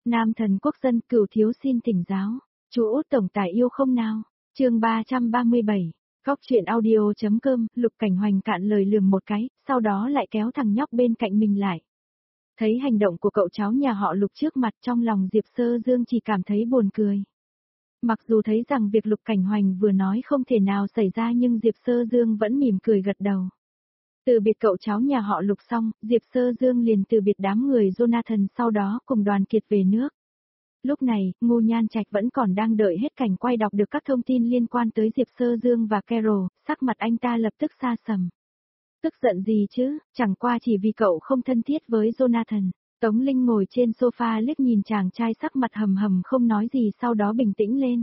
Nam thần quốc dân Cửu thiếu xin thỉnh giáo. Chú Út tổng tài yêu không nào? Chương 337. Góc truyện audio.com, Lục Cảnh Hoành cạn lời lườm một cái, sau đó lại kéo thằng nhóc bên cạnh mình lại. Thấy hành động của cậu cháu nhà họ Lục trước mặt, trong lòng Diệp Sơ Dương chỉ cảm thấy buồn cười. Mặc dù thấy rằng việc Lục Cảnh Hoành vừa nói không thể nào xảy ra nhưng Diệp Sơ Dương vẫn mỉm cười gật đầu. Từ biệt cậu cháu nhà họ Lục xong, Diệp Sơ Dương liền từ biệt đám người Jonathan, sau đó cùng Đoàn Kiệt về nước. Lúc này, Ngô Nhan Trạch vẫn còn đang đợi hết cảnh quay đọc được các thông tin liên quan tới Diệp Sơ Dương và Carol, sắc mặt anh ta lập tức xa sầm. Tức giận gì chứ, chẳng qua chỉ vì cậu không thân thiết với Jonathan. Tống Linh ngồi trên sofa liếc nhìn chàng trai sắc mặt hầm hầm không nói gì, sau đó bình tĩnh lên.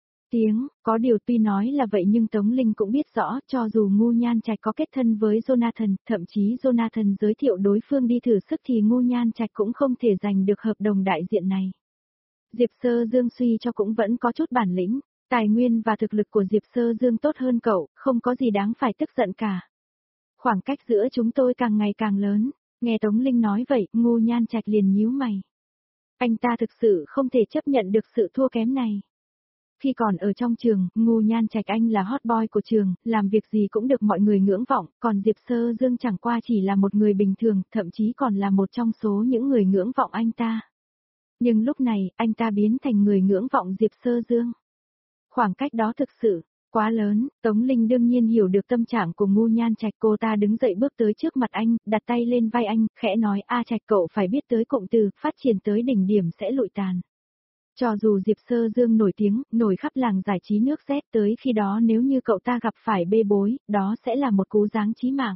Có điều tuy nói là vậy nhưng Tống Linh cũng biết rõ, cho dù Ngô Nhan Trạch có kết thân với Jonathan, thậm chí Jonathan giới thiệu đối phương đi thử sức thì Ngô Nhan Trạch cũng không thể giành được hợp đồng đại diện này. Diệp Sơ Dương suy cho cũng vẫn có chút bản lĩnh, tài nguyên và thực lực của Diệp Sơ Dương tốt hơn cậu, không có gì đáng phải tức giận cả. Khoảng cách giữa chúng tôi càng ngày càng lớn, nghe Tống Linh nói vậy, Ngô Nhan Trạch liền nhíu mày. Anh ta thực sự không thể chấp nhận được sự thua kém này. Khi còn ở trong trường, Ngô Nhan Trạch anh là hot boy của trường, làm việc gì cũng được mọi người ngưỡng vọng, còn Diệp Sơ Dương chẳng qua chỉ là một người bình thường, thậm chí còn là một trong số những người ngưỡng vọng anh ta. Nhưng lúc này, anh ta biến thành người ngưỡng vọng Diệp Sơ Dương. Khoảng cách đó thực sự quá lớn. Tống Linh đương nhiên hiểu được tâm trạng của Ngô Nhan Trạch, cô ta đứng dậy bước tới trước mặt anh, đặt tay lên vai anh, khẽ nói: "A Trạch, cậu phải biết tới cụm từ, phát triển tới đỉnh điểm sẽ lụi tàn." Cho dù Diệp Sơ Dương nổi tiếng, nổi khắp làng giải trí nước Z, tới khi đó nếu như cậu ta gặp phải bê bối, đó sẽ là một cú giáng chí mạng.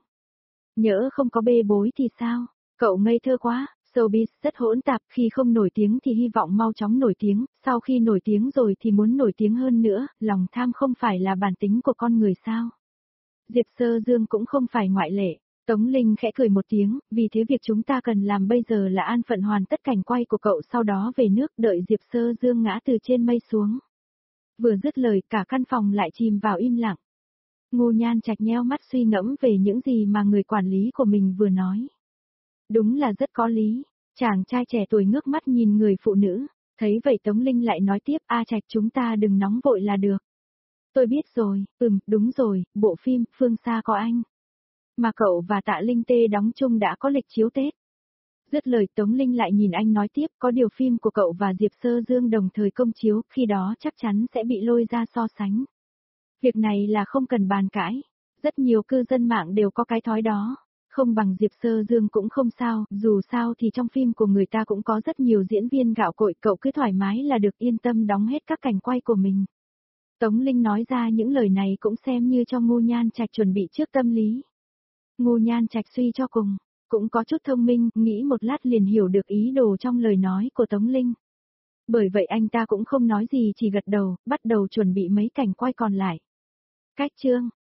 Nhỡ không có bê bối thì sao? Cậu ngây thơ quá. Showbiz rất hỗn tạp, khi không nổi tiếng thì hy vọng mau chóng nổi tiếng, sau khi nổi tiếng rồi thì muốn nổi tiếng hơn nữa, lòng tham không phải là bản tính của con người sao? Diệp Sơ Dương cũng không phải ngoại lệ. Tống Linh khẽ cười một tiếng, vì thế việc chúng ta cần làm bây giờ là an phận hoàn tất cảnh quay của cậu, sau đó về nước, đợi Diệp Sơ Dương ngã từ trên mây xuống. Vừa dứt lời, cả căn phòng lại chìm vào im lặng. Ngô Nhan Trạch nheo mắt suy ngẫm về những gì mà người quản lý của mình vừa nói. Đúng là rất có lý. Chàng trai trẻ tuổi ngước mắt nhìn người phụ nữ. Thấy vậy Tống Linh lại nói tiếp: "A Trạch, chúng ta đừng nóng vội là được." "Tôi biết rồi, đúng rồi, bộ phim Phương Xa có anh. Mà cậu và Tạ Linh Tê đóng chung đã có lịch chiếu Tết." Dứt lời Tống Linh lại nhìn anh nói tiếp: "Có điều phim của cậu và Diệp Sơ Dương đồng thời công chiếu, khi đó chắc chắn sẽ bị lôi ra so sánh. Việc này là không cần bàn cãi. Rất nhiều cư dân mạng đều có cái thói đó. Không bằng Diệp Sơ Dương cũng không sao, dù sao thì trong phim của người ta cũng có rất nhiều diễn viên gạo cội, cậu cứ thoải mái là được, yên tâm đóng hết các cảnh quay của mình." Tống Linh nói ra những lời này cũng xem như cho Ngô Nhan Trạch chuẩn bị trước tâm lý. Ngô Nhan Trạch suy cho cùng, cũng có chút thông minh, nghĩ một lát liền hiểu được ý đồ trong lời nói của Tống Linh. Bởi vậy anh ta cũng không nói gì, chỉ gật đầu, bắt đầu chuẩn bị mấy cảnh quay còn lại. Cách chương